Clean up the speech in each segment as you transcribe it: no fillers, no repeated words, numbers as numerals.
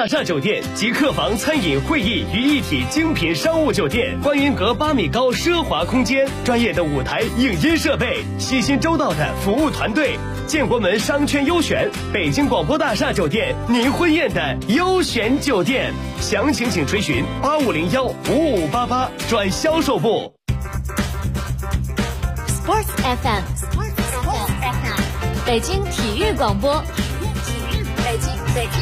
大厦酒店集客房、餐饮、会议于一体精品商务酒店，观云阁8米高奢华空间，专业的舞台影音设备，细心周到的服务团队。建国门商圈优选，北京广播大厦酒店，您婚宴的优选酒店。详情请垂询8501-5588转销售部。 Sports FM， 北京体育广播，北京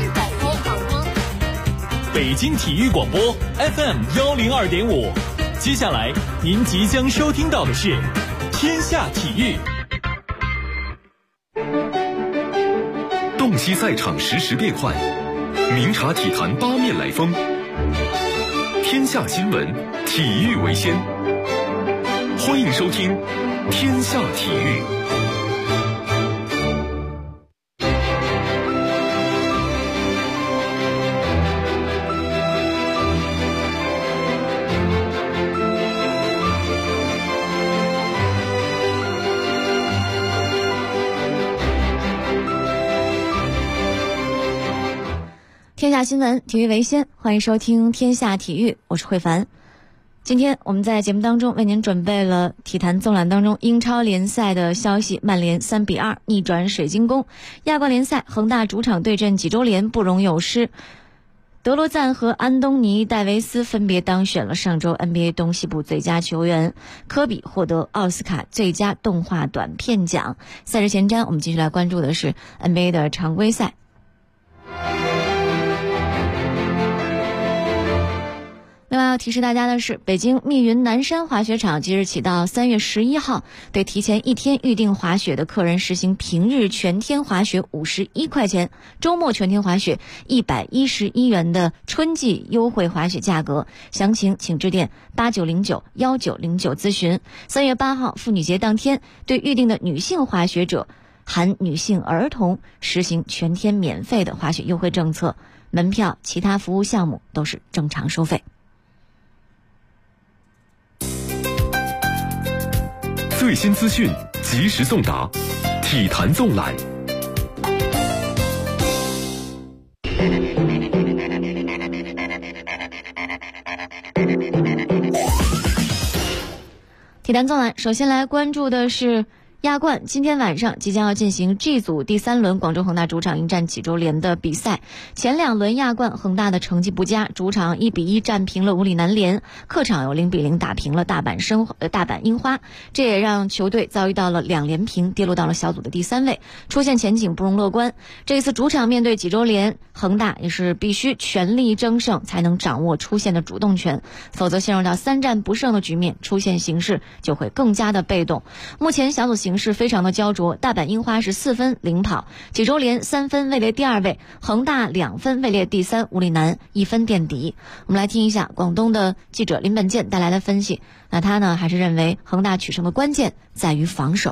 体育广播 FM102.5。接下来您即将收听到的是天下体育。 洞悉赛场实时变幻，明察体坛八面来风。天下新闻，体育为先。欢迎收听天下体育。 天下新闻，体育为先，欢迎收听天下体育，我是慧凡。今天我们在节目当中为您准备了体坛纵览当中英超联赛的消息。曼联3-2逆转水晶宫。亚冠联赛，恒大主场对阵济州联不容有失。德罗赞和安东尼·戴维斯分别当选了上周 NBA 东西部最佳球员，科比获得奥斯卡最佳动画短片奖。赛事前瞻，我们继续来关注的是 NBA 的常规赛。另外要提示大家的是，北京密云南山滑雪场即日起到3月11号，对提前1天预定滑雪的客人实行平日全天滑雪51块钱，周末全天滑雪111元的春季优惠滑雪价格。详情请致电8909-1909咨询。3月8号妇女节当天，对预定的女性滑雪者含女性儿童实行全天免费的滑雪优惠政策，门票、其他服务项目都是正常收费。 最新资讯及时送达，体坛纵览。 体坛纵览，首先来关注的是亚冠，今天晚上即将要进行 G 组第3轮广州恒大主场迎战济州联的比赛。前2轮亚冠恒大的成绩不佳，主场1-1战平了五里南联，客场有0-0打平了大阪樱花，这也让球队遭遇到了2连平，跌落到了小组的第3位，出现前景不容乐观。这一次主场面对济州联，恒大也是必须全力争胜才能掌握出线的主动权，否则陷入到3战不胜的局面，出现形势就会更加的被动。目前小组形势非常的焦灼，大阪樱花是4分领跑，济州联3分位列第2位，恒大2分位列第3，五里南1分垫底。我们来听一下广东的记者林本健带来的分析。那他呢还是认为恒大取胜的关键在于防守。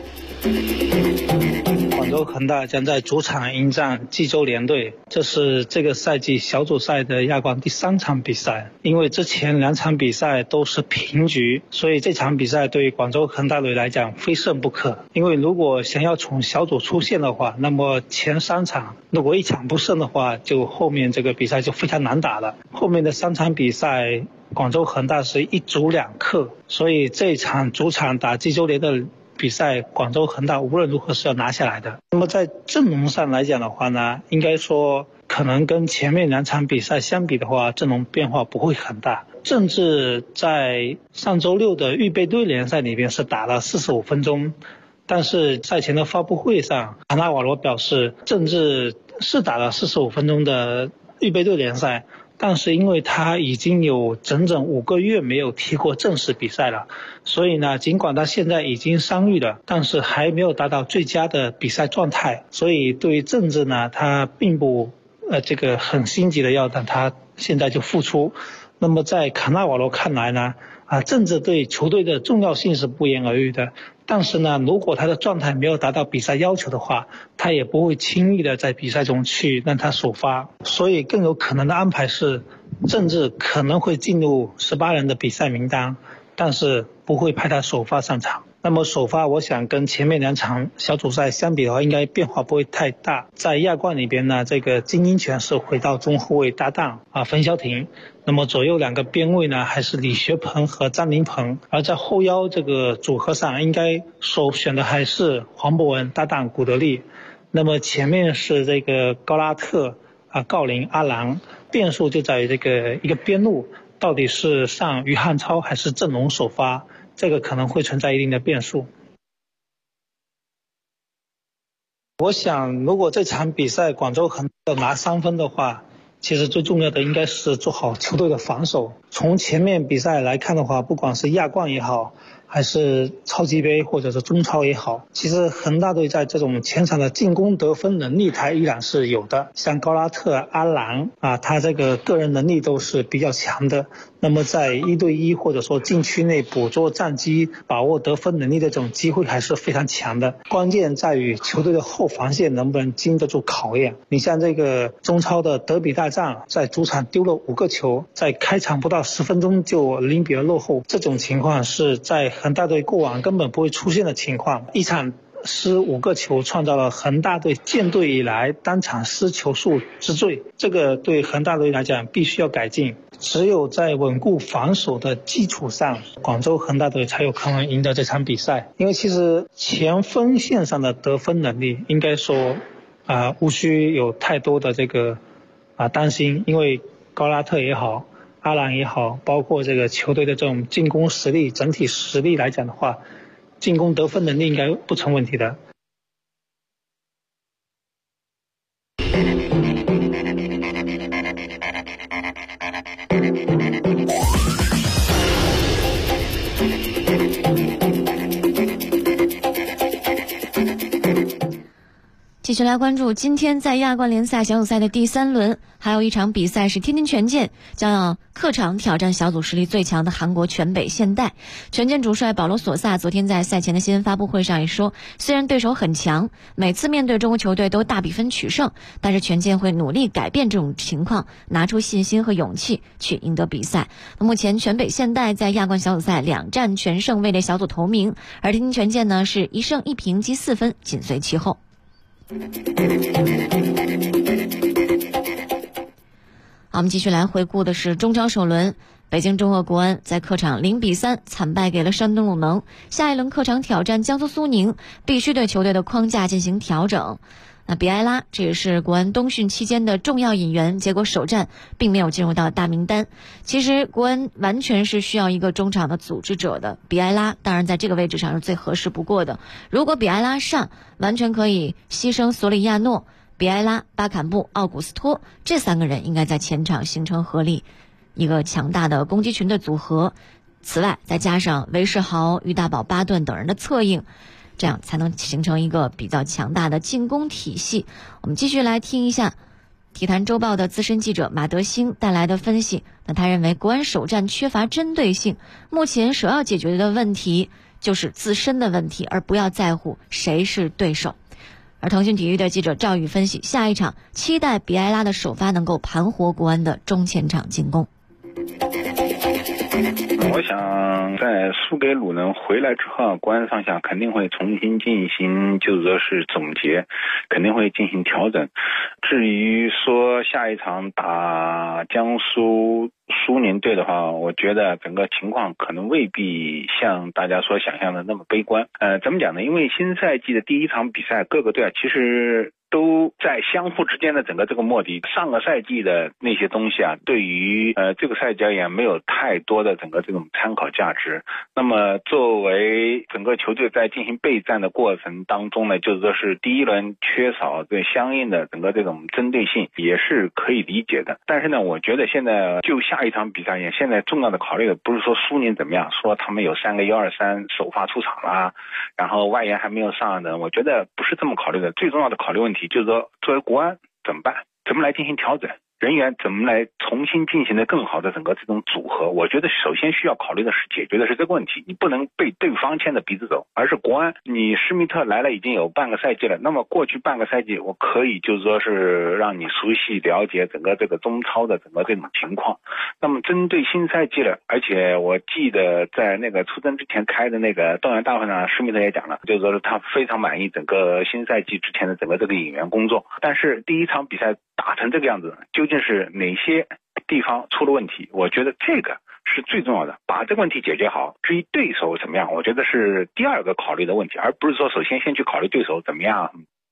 广州恒大将在主场迎战济州联队，这是这个赛季小组赛的亚冠第3场比赛。因为之前2场比赛都是平局，所以这场比赛对广州恒大队来讲非胜不可。因为如果想要从小组出线的话，那么前3场如果1场不胜的话，就后面这个比赛就非常难打了。后面的3场比赛广州恒大是1主2客，所以这场主场打济州联的比赛，广州恒大无论如何是要拿下来的。那么在阵容上来讲的话呢，应该说可能跟前面2场比赛相比的话，阵容变化不会很大。郑智在上周六的预备队联赛里边是打了45分钟，但是赛前的发布会上，卡纳瓦罗表示郑智是打了45分钟的预备队联赛，但是因为他已经有整整5个月没有踢过正式比赛了，所以呢，尽管他现在已经伤愈了，但是还没有达到最佳的比赛状态，所以对于郑智呢，他并不很心急的要让他现在就复出。那么在卡纳瓦罗看来呢，郑智对球队的重要性是不言而喻的，但是呢，如果他的状态没有达到比赛要求的话，他也不会轻易的在比赛中去让他首发，所以更有可能的安排是郑智可能会进入18人的比赛名单，但是不会派他首发上场。 那么首发我想跟前面2场小组赛相比的话，应该变化不会太大。在亚冠里边呢，这个金英权是回到中后卫搭档冯潇霆，那么左右2个边卫呢还是李学鹏和张琳芃，而在后腰这个组合上，应该首选的还是黄博文搭档古德利。那么前面是这个高拉特郜林、阿郎，变数就在于这个一个边路到底是上于汉超还是郑龙首发，这个可能会存在一定的变数。我想如果这场比赛广州恒大拿3分的话，其实最重要的应该是做好球队的防守。从前面比赛来看的话，不管是亚冠也好，还是超级杯或者是中超也好，其实恒大队在这种前场的进攻得分能力他依然是有的，像高拉特、阿郎他这个个人能力都是比较强的。那么在1对1或者说禁区内捕捉战机、把握得分能力的这种机会还是非常强的，关键在于球队的后防线能不能经得住考验。你像这个中超的德比大战，在主场丢了5个球，在开场不到10分钟就0-2落后，这种情况是在恒大队过往根本不会出现的情况。一场失5个球，创造了恒大队建队以来单场失球数之最，这个对恒大队来讲必须要改进。只有在稳固防守的基础上，广州恒大队才有可能赢得这场比赛。因为其实前锋线上的得分能力应该说无需有太多的这个担心，因为高拉特也好，阿郎也好，包括这个球队的这种进攻实力，整体实力来讲的话，进攻得分能力应该不成问题的。 继续来关注今天在亚冠联赛小组赛的第3轮，还有一场比赛是天津权健将要客场挑战小组实力最强的韩国全北现代。权健主帅保罗索萨昨天在赛前的新闻发布会上也说，虽然对手很强，每次面对中国球队都大比分取胜，但是权健会努力改变这种情况，拿出信心和勇气去赢得比赛。目前全北现代在亚冠小组赛2战全胜，位列小组头名，而天津权健呢是1胜1平积4分，紧随其后。好，我们继续来回顾的是中超首轮，北京中赫国安在客场0-3惨败给了山东鲁能，下一轮客场挑战江苏苏宁，必须对球队的框架进行调整。那比埃拉这也是国安冬训期间的重要引援，结果首战并没有进入到大名单。其实国安完全是需要一个中场的组织者的，比埃拉当然在这个位置上是最合适不过的。如果比埃拉上，完全可以牺牲索里亚诺、比埃拉、巴坎布、奥古斯托这3个人，应该在前场形成合力一个强大的攻击群的组合。此外再加上韦世豪、于大宝、巴顿等人的策应，这样才能形成一个比较强大的进攻体系。我们继续来听一下体坛周报的资深记者马德兴带来的分析。那他认为国安首战缺乏针对性，目前首要解决的问题就是自身的问题，而不要在乎谁是对手。而腾讯体育的记者赵宇分析，下一场期待比埃拉的首发能够盘活国安的中前场进攻。 我想在输给鲁能回来之后，国安上下肯定会重新进行，就是说是总结，肯定会进行调整。至于说下一场打江苏苏宁队的话，我觉得整个情况可能未必像大家所想象的那么悲观。怎么讲呢？因为新赛季的第1场比赛，各个队其实都在相互之间的整个这个摸底，上个赛季的那些东西对于这个赛季而言没有太多的整个这种参考价值。那么作为整个球队在进行备战的过程当中呢，就是说是第1轮缺少对相应的整个这种针对性，也是可以理解的。但是呢，我觉得现在就下一场比赛也，现在重要的考虑的不是说苏宁怎么样，说他们有3个1-2-3首发出场啦，然后外援还没有上的，我觉得不是这么考虑的。最重要的考虑问题就是说，作为国安怎么办，怎么来进行调整。 人员怎么来重新进行的更好的整个这种组合。我觉得首先需要考虑的是解决的是这个问题，你不能被对方牵着鼻子走，而是国安，你施密特来了已经有半个赛季了，那么过去半个赛季我可以就是说是让你熟悉了解整个这个中超的整个这种情况。那么针对新赛季了，而且我记得在那个出征之前开的那个动员大会上，施密特也讲了，就是说是他非常满意整个新赛季之前的整个这个引援工作。但是第一场比赛打成这个样子，究竟是哪些地方出了问题？我觉得这个是最重要的，把这个问题解决好。至于对手怎么样，我觉得是第二个考虑的问题，而不是说首先先去考虑对手怎么样。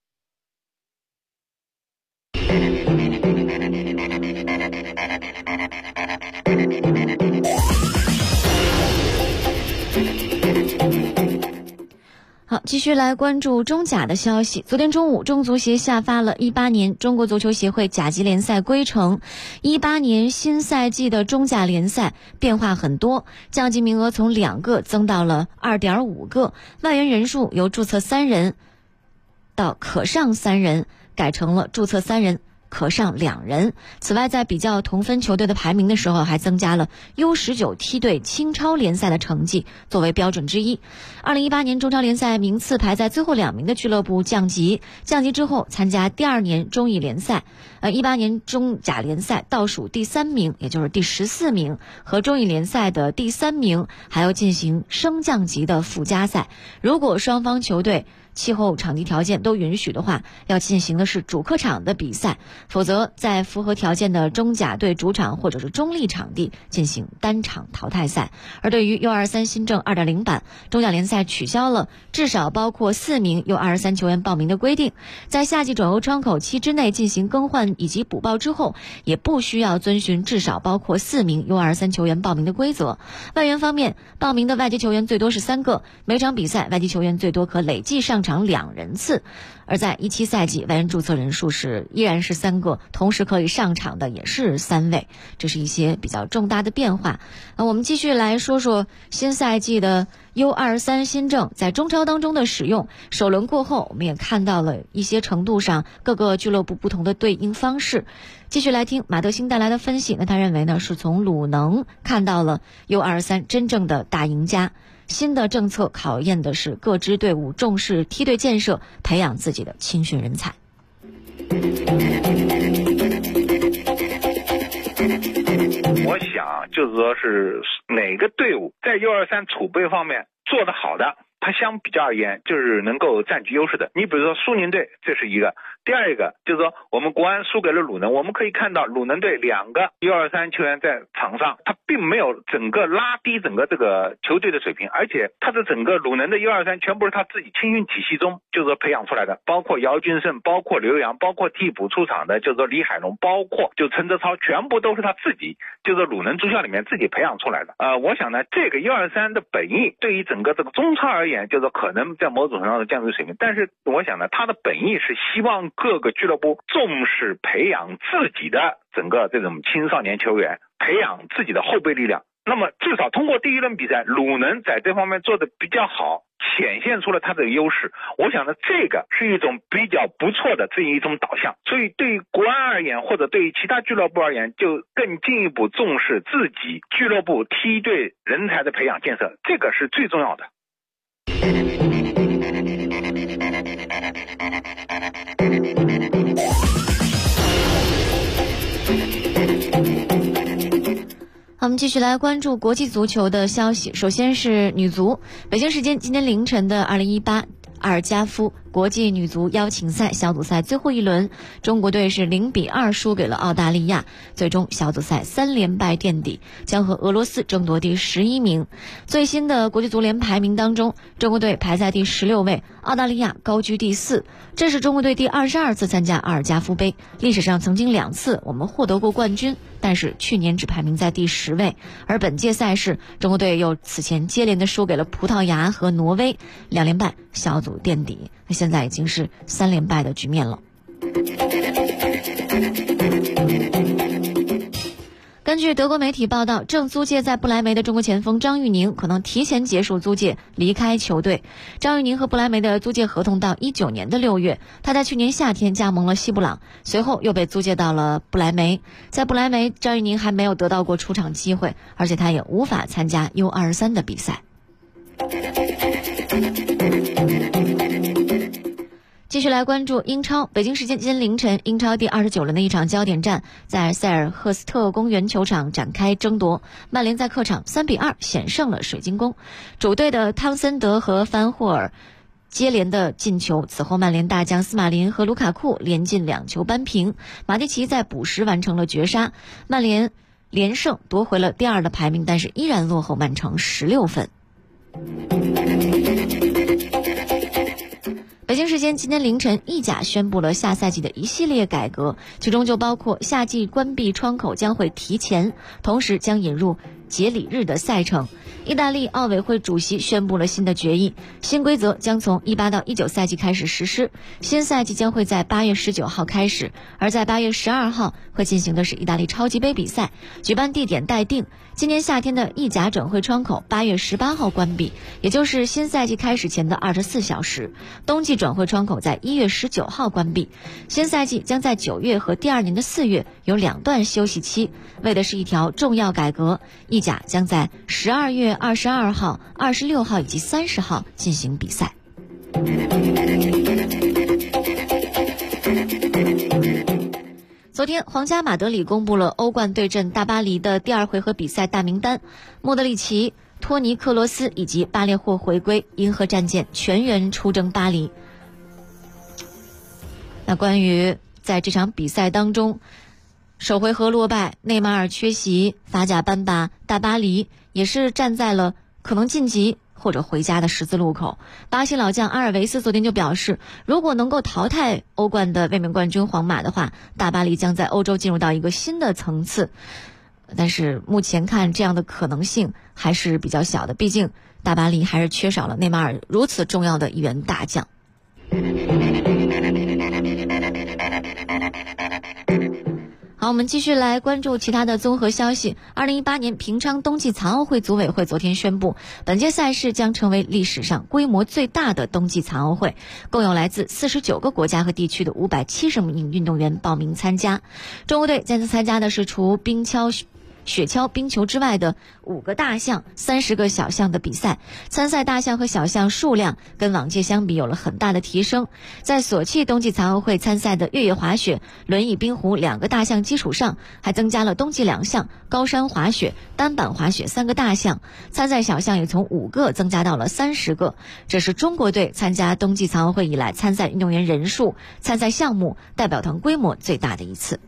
好，继续来关注中甲的消息。昨天中午，中足协下发了18年中国足球协会甲级联赛规程。18年新赛季的中甲联赛变化很多，降级名额从2个增到了 2.5 个，外援人数由注册3人到可上3人，改成了注册3人可上2人。此外，在比较同分球队的排名的时候，还增加了 U19 梯队青超联赛的成绩作为标准之一。2018年中超联赛名次排在最后2名的俱乐部降级之后参加第2年中乙联赛，18年中甲联赛倒数第3名，也就是第14名，和中乙联赛的第3名还要进行升降级的附加赛。如果双方球队气候场地条件都允许的话，要进行的是主客场的比赛，否则在符合条件的中甲队主场或者是中立场地进行单场淘汰赛。而对于 U23 新政 2.0 版，中甲联赛取消了至少包括4名 U23 球员报名的规定，在夏季转会窗口期之内进行更换以及补报之后，也不需要遵循至少包括4名 U23 球员报名的规则。外援方面，报名的外籍球员最多是3个，每场比赛外籍球员最多可累计上场2人次。而在17赛季，外援注册人数依然是3个，同时可以上场的也是3位，这是一些比较重大的变化。我们继续来说说新赛季的 U23 新政在中超当中的使用。首轮过后，我们也看到了一些程度上各个俱乐部不同的对应方式。继续来听马德兴带来的分析，他认为呢，是从鲁能看到了 U23 真正的大赢家。新的政策考验的是各支队伍重视梯队建设，培养自己的青训人才。 我想就是说是哪个队伍在 U23 储备方面做得好的，它相比较而言就是能够占据优势的。你比如说苏宁队，这是一个。第二一个就是说我们国安输给了鲁能，我们可以看到鲁能队2个 U23 球员在场上，他并没有整个拉低整个这个球队的水平，而且他的整个鲁能的 U23 全部是他自己青训体系中就是说培养出来的，包括姚俊胜，包括刘洋，包括替补出场的就是说李海龙，包括就陈泽超，全部都是他自己就是鲁能足校里面自己培养出来的。我想呢，这个 U23 的本意对于整个这个中超而言，就是说可能在某种程度上的降低水平，但是我想呢，他的本意是希望各个俱乐部重视培养自己的整个这种青少年球员，培养自己的后备力量。那么至少通过第一轮比赛，鲁能在这方面做的比较好，显现出了他的优势。我想呢，这个是一种比较不错的这一种导向。所以对于国安而言，或者对于其他俱乐部而言，就更进一步重视自己俱乐部梯队人才的培养建设，这个是最重要的。 我们继续来关注国际足球的消息。首先是女足，北京时间今天凌晨的2018阿尔加夫国际女足邀请赛小组赛最后一轮，中国队是0-2输给了澳大利亚，最终小组赛3连败垫底，将和俄罗斯争夺第11名。最新的国际足联排名当中，中国队排在第16位，澳大利亚高居第4。这是中国队第22次参加阿尔加夫杯，历史上曾经2次我们获得过冠军，但是去年只排名在第10位。而本届赛事，中国队又此前接连的输给了葡萄牙和挪威，2连败，小组垫底。现在已经是3连败的局面了。 根据德国媒体报道，正租借在不莱梅的中国前锋张玉宁可能提前结束租借，离开球队。张玉宁和不莱梅的租借合同到19年的6月，他在去年夏天加盟了西布朗，随后又被租借到了不莱梅。在不莱梅，张玉宁还没有得到过出场机会，而且他也无法参加 U23 的比赛。继续来关注英超。北京时间今天凌晨，英超第29轮的一场焦点战在塞尔赫斯特公园球场展开争夺。曼联在客场3-2险胜了水晶宫，主队的汤森德和范霍尔接连的进球，此后曼联大将斯马林和卢卡库连进2球扳平，马蒂奇在补时完成了绝杀，曼联连胜夺回了第2的排名，但是依然落后曼城16分。北京时间今天凌晨，意甲宣布了下赛季的一系列改革，其中就包括夏季关闭窗口将会提前，同时将引入节礼日的赛程。意大利奥委会主席宣布了新的决议，新规则将从18到19赛季开始实施，新赛季将会在8月19号开始，而在8月12号会进行的是意大利超级杯比赛，举办地点待定。今年夏天的意甲转会窗口8月18号关闭，也就是新赛季开始前的24小时。冬季转会窗口在1月19号关闭，新赛季将在9月和第2年的4月有2段休息期，为的是一条重要改革。意甲将在12月22号、26号以及30号进行比赛。昨天，皇家马德里公布了欧冠对阵大巴黎的第2回合比赛大名单，莫德里奇、托尼克罗斯以及巴列霍回归，银河战舰全员出征巴黎。那关于在这场比赛当中首回合落败，内马尔缺席，法甲班霸大巴黎也是站在了可能晋级或者回家的十字路口。巴西老将阿尔维斯昨天就表示，如果能够淘汰欧冠的卫冕冠军皇马的话，大巴黎将在欧洲进入到一个新的层次。但是目前看这样的可能性还是比较小的，毕竟大巴黎还是缺少了内马尔如此重要的一员大将。好，我们继续来关注其他的综合消息。2018年平昌冬季残奥会组委会昨天宣布，本届赛事将成为历史上规模最大的冬季残奥会，共有来自49个国家和地区的570名运动员报名参加。中国队这次参加的是除冰橇、雪橇、冰球之外的5个大项、30个小项的比赛。参赛大项和小项数量跟往届相比有了很大的提升。在索契冬季残奥会参赛的越野滑雪、轮椅冰壶2个大项基础上，还增加了冬季2项、高山滑雪、单板滑雪3个大项。参赛小项也从5个增加到了30个。这是中国队参加冬季残奥会以来参赛运动员人数、参赛项目、代表团规模最大的一次。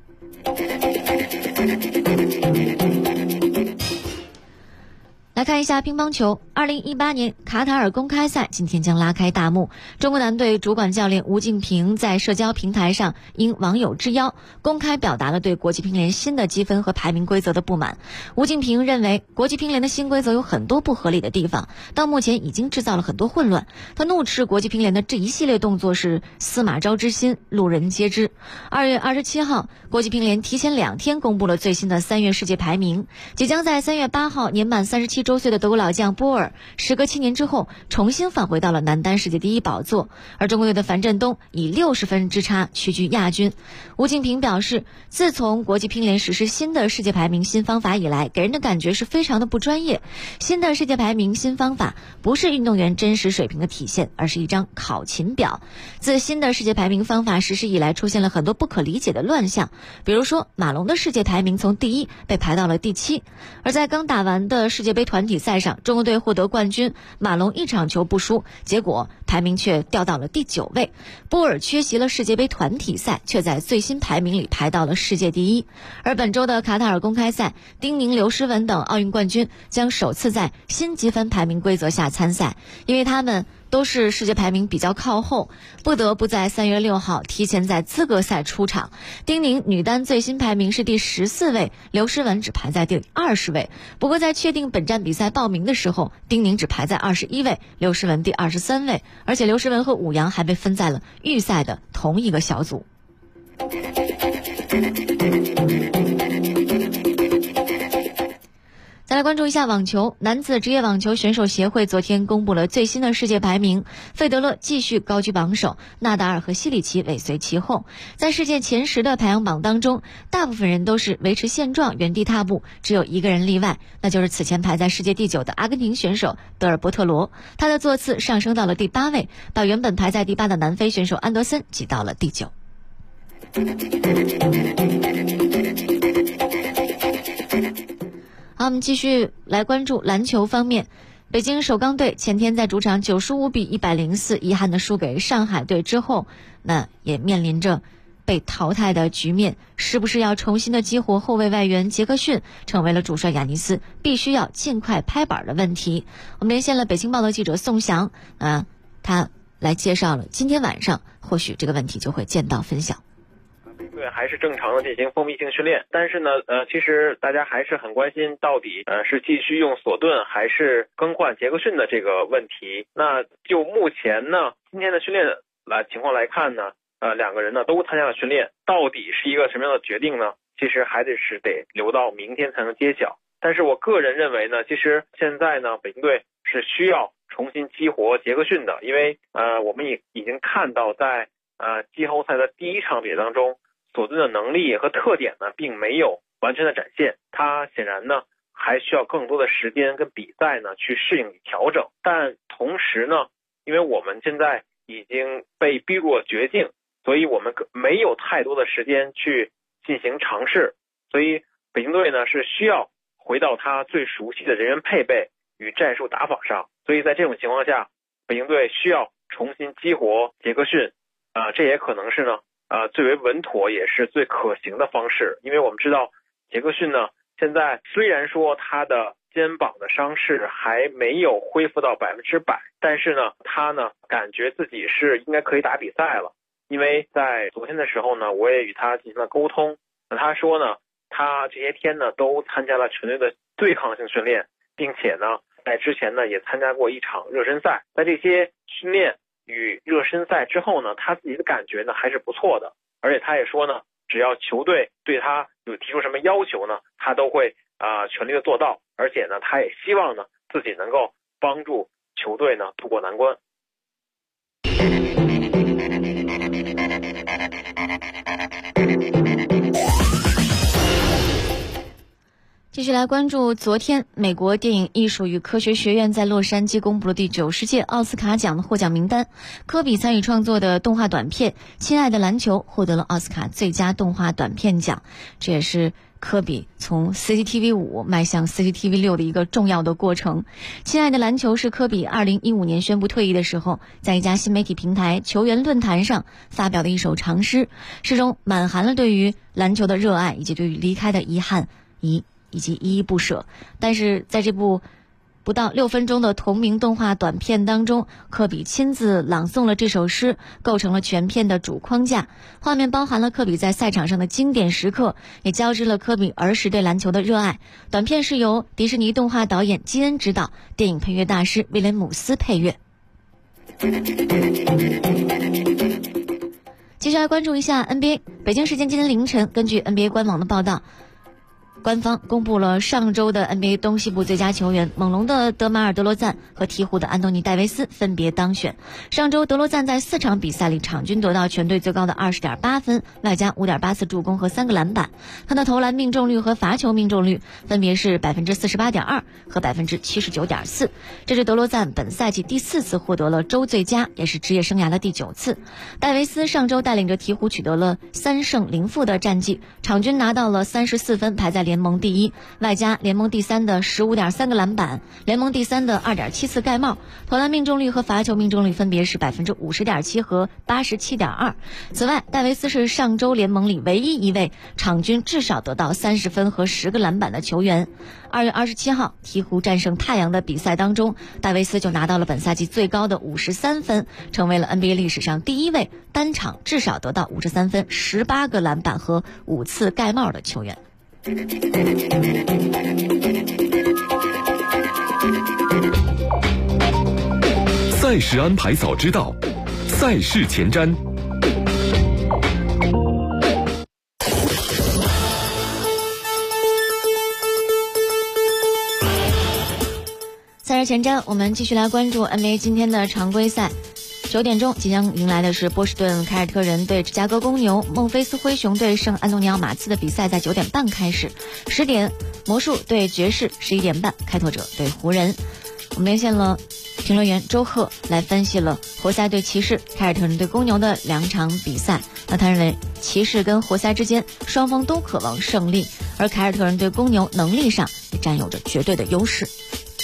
来看一下乒乓球。2018年卡塔尔公开赛今天将拉开大幕。中国男队主管教练吴敬平在社交平台上应网友之邀，公开表达了对国际乒联新的积分和排名规则的不满。吴敬平认为，国际乒联的新规则有很多不合理的地方，到目前已经制造了很多混乱。他怒斥国际乒联的这一系列动作是司马昭之心，路人皆知。2月27号，国际乒联提前2天公布了最新的3月世界排名，即将在3月8号年满37周岁的德国老将波尔，时隔7年之后重新返回到了男单世界第1宝座，而中国队的樊振东以60分之差屈居亚军。吴敬平表示，自从国际乒联实施新的世界排名新方法以来，给人的感觉是非常的不专业。新的世界排名新方法不是运动员真实水平的体现，而是一张考勤表。自新的世界排名方法实施以来，出现了很多不可理解的乱象，比如说马龙的世界排名从第1被排到了第7，而在刚打完的世界杯团体赛上，中国队获得冠军，马龙1场球不输，结果排名却掉到了第9位。波尔缺席了世界杯团体赛，却在最新排名里排到了世界第1。而本周的卡塔尔公开赛，丁宁、刘诗雯等奥运冠军将首次在新积分排名规则下参赛，因为他们都是世界排名比较靠后，不得不在3月6号提前在资格赛出场。丁宁女单最新排名是第14位，刘诗雯只排在第20位。不过在确定本站比赛报名的时候，丁宁只排在21位，刘诗雯第23位，而且刘诗雯和武阳还被分在了预赛的同一个小组。 来关注一下网球，男子职业网球选手协会昨天公布了最新的世界排名，费德勒继续高居榜首，纳达尔和西里奇尾随其后。在世界前10的排行榜当中，大部分人都是维持现状原地踏步，只有一个人例外，那就是此前排在世界第9的阿根廷选手德尔波特罗，他的座次上升到了第8位，把原本排在第8的南非选手安德森挤到了第9。好，我们继续来关注篮球方面。北京首钢队前天在主场95比104遗憾地输给上海队之后，那也面临着被淘汰的局面，是不是要重新的激活后卫外援杰克逊，成为了主帅亚尼斯必须要尽快拍板的问题。我们连线了北京报的记者宋翔，他来介绍了今天晚上或许这个问题就会见到分晓。 对，还是正常的进行封闭性训练，但是呢，其实大家还是很关心到底是继续用索顿还是更换杰克逊的这个问题。那就目前呢，今天的训练情况来看呢，两个人呢都参加了训练，到底是一个什么样的决定呢？其实还得留到明天才能揭晓。但是我个人认为呢，其实现在呢，北京队是需要重新激活杰克逊的，因为我们也已经看到在季后赛的第1场比赛当中，索顿的能力和特点呢，并没有完全的展现，他显然呢还需要更多的时间跟比赛呢去适应与调整。但同时呢，因为我们现在已经被逼入了绝境，所以我们没有太多的时间去进行尝试，所以北京队呢是需要回到他最熟悉的人员配备与战术打法上。所以在这种情况下，北京队需要重新激活杰克逊，这也可能是呢最为稳妥也是最可行的方式。因为我们知道杰克逊呢，现在虽然说他的肩膀的伤势还没有恢复到100%，但是呢，他呢感觉自己是应该可以打比赛了。因为在昨天的时候呢，我也与他进行了沟通，那他说呢，他这些天呢都参加了全队的对抗性训练，并且呢在之前呢也参加过一场热身赛。在这些训练与热身赛之后呢，他自己的感觉呢还是不错的，而且他也说呢，只要球队对他有提出什么要求呢，他都会全力的做到，而且呢，他也希望呢自己能够帮助球队呢渡过难关。 继续来关注昨天美国电影艺术与科学学院在洛杉矶公布了第90届奥斯卡奖的获奖名单。科比参与创作的动画短片《亲爱的篮球》获得了奥斯卡最佳动画短片奖，这也是科比从 CCTV 5迈向 CCTV 6的一个重要的过程。亲爱的篮球是科比2015年宣布退役的时候，在一家新媒体平台球员论坛上发表的一首长诗，诗中满含了对于篮球的热爱以及对于离开的遗憾以及依依不舍。但是在这部不到6分钟的同名动画短片当中，科比亲自朗诵了这首诗，构成了全片的主框架。画面包含了科比在赛场上的经典时刻，也交织了科比儿时对篮球的热爱。短片是由迪士尼动画导演基恩执导，电影配乐大师威廉姆斯配乐。接下来关注一下 NBA。 北京时间今天凌晨，根据 NBA 官网的报道，官方公布了上周的 NBA 东西部最佳球员，猛龙的德马尔·德罗赞和鹈鹕的安东尼·戴维斯分别当选。上周德罗赞在4场比赛里场均得到全队最高的 20.8 分，外加 5.8 次助攻和3个篮板。他的投篮命中率和罚球命中率分别是 48.2% 和 79.4%， 这是德罗赞本赛季第4次获得了周最佳，也是职业生涯的第9次。戴维斯上周带领着鹈鹕取得了3胜0负的战绩，场均拿到了34分，排在联盟第1，外加联盟第3的 15.3 个篮板，联盟第3的 2.7 次盖帽，投篮命中率和罚球命中率分别是 50.7% 和 87.2%。 此外，戴维斯是上周联盟里唯一一位场均至少得到30分和10个篮板的球员。2月27号鹈鹕战胜太阳的比赛当中，戴维斯就拿到了本赛季最高的53分，成为了 NBA 历史上第1位单场至少得到53分、18个篮板和5次盖帽的球员。 赛事安排早知道，赛事前瞻。 点前瞻，我们继续来关注 NBA 今天的常规赛。9点钟即将迎来的是波士顿凯尔特人对芝加哥公牛，孟菲斯灰熊对圣安东尼奥马刺的比赛在9点半开始。10点，魔术对爵士；11点半，开拓者对湖人。我们连线了评论员周贺，来分析了活塞对骑士、凯尔特人对公牛的2场比赛。那他认为骑士跟活塞之间双方都渴望胜利，而凯尔特人对公牛能力上也占有着绝对的优势。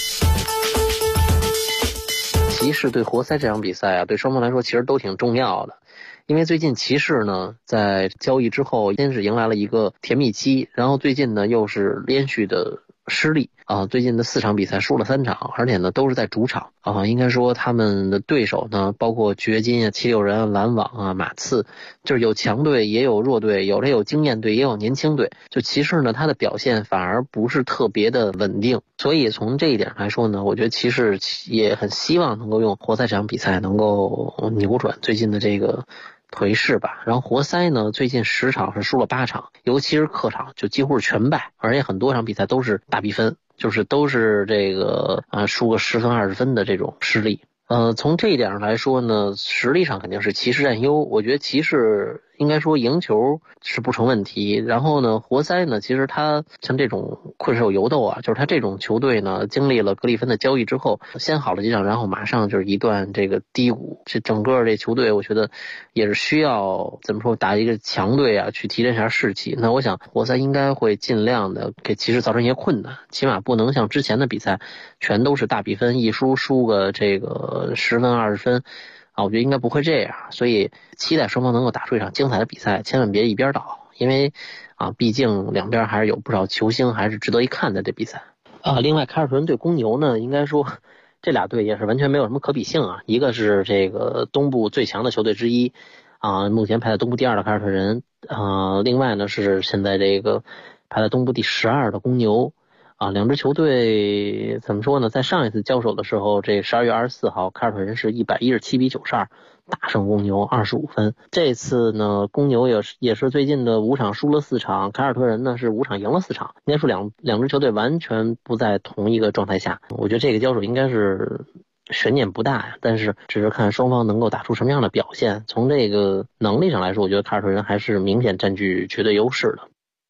骑士对活塞这场比赛啊，对双方来说其实都挺重要的。因为最近骑士呢在交易之后先是迎来了一个甜蜜期，然后最近呢又是连续的失利啊，最近的4场比赛输了3场，而且呢都是在主场啊。应该说他们的对手呢包括掘金啊、76人啊、篮网啊、马刺，就是有强队也有弱队，有经验队也有年轻队。就骑士呢他的表现反而不是特别的稳定，所以从这一点来说呢，我觉得骑士也很希望能够用活塞这场比赛能够扭转最近的这个颓势吧。然后活塞呢最近10场是输了8场，尤其是客场就几乎是全败，而且很多场比赛都是大比分，就是都是这个输个10分20分的这种失利。从这一点上来说呢，实力上肯定是骑士占优，我觉得骑士应该说赢球是不成问题。然后呢，活塞呢，其实他像这种困兽犹斗啊，就是他这种球队呢，经历了格里芬的交易之后，先好了几场，然后马上就是一段这个低谷。这整个这球队，我觉得也是需要怎么说，打一个强队啊，去提振一下士气。那我想，活塞应该会尽量的给骑士造成一些困难，起码不能像之前的比赛全都是大比分，一输个这个10分20分。我觉得应该不会这样，所以期待双方能够打出一场精彩的比赛，千万别一边倒，因为毕竟两边还是有不少球星，还是值得一看的这比赛。另外凯尔特人对公牛呢，应该说这俩队也是完全没有什么可比性啊。一个是这个东部最强的球队之一目前排在东部第2的凯尔特人另外呢是现在这个排在东部第12的公牛。两支球队怎么说呢？在上一次交手的时候，这12月24号，凯尔特人是117比92大胜公牛25分。这次呢，公牛也是最近的5场输了4场，凯尔特人呢是5场赢了4场。应该说两支球队完全不在同一个状态下，我觉得这个交手应该是悬念不大呀，但是只是看双方能够打出什么样的表现。从这个能力上来说，我觉得凯尔特人还是明显占据绝对优势的。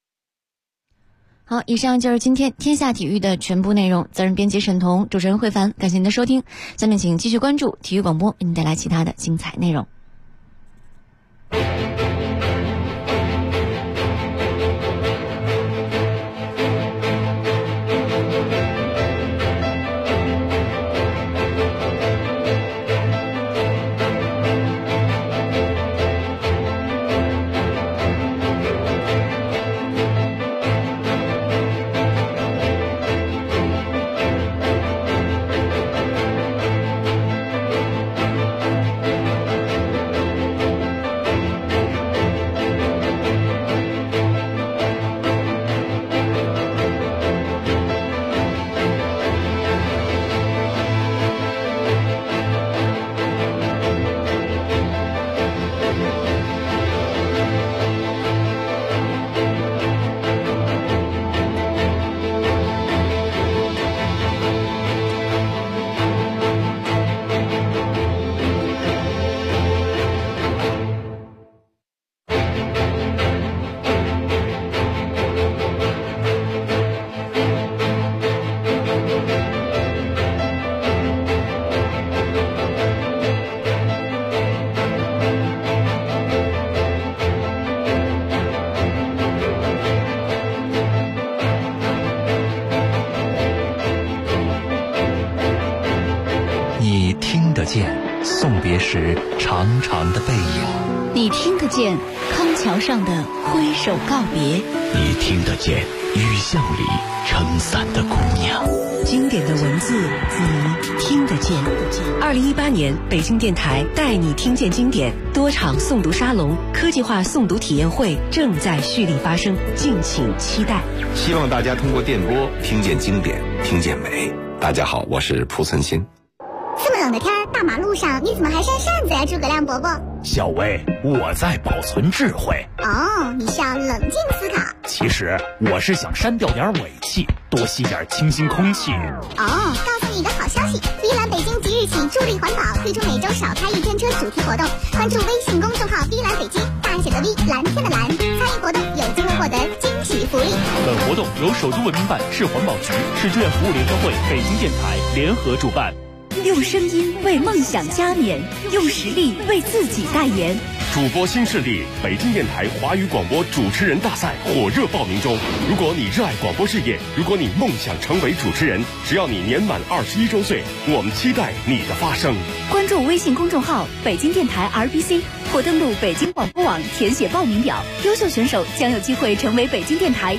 好，以上就是今天天下体育的全部内容。责任编辑沈彤，主持人慧凡，感谢您的收听。下面请继续关注体育广播，为您带来其他的精彩内容。 送别时长长的背影， 你听得见康桥上的挥手告别， 你听得见雨巷里撑伞的姑娘。 经典的文字你听得见。2018年北京电台带你听见经典多场诵读沙龙、科技化诵读体验会正在蓄力发生，敬请期待。 希望大家通过电波听见经典，听见美。大家好，我是蒲存昕。 这么冷的天，大马路上你怎么还扇扇子呀，诸葛亮伯伯？ 小薇，我在保存智慧。 哦，你是要冷静思考。 其实我是想删掉点尾气，多吸点清新空气。 哦，告诉你一个好消息，碧蓝北京即日起助力环保，推出每周少开一天车主题活动。关注微信公众号碧蓝北京，大写的 V， 蓝天的蓝，参与活动有机会获得惊喜福利。 本活动由首都文明办、市环保局、市志愿服务联合会、北京电台联合主办。 用声音为梦想加冕，用实力为自己代言。 主播新势力北京电台华语广播主持人大赛火热报名中。如果你热爱广播事业，如果你梦想成为主持人，只要你年满21周岁，我们期待你的发声。 关注微信公众号北京电台 RBC 或登录北京广播网填写报名表，优秀选手将有机会成为北京电台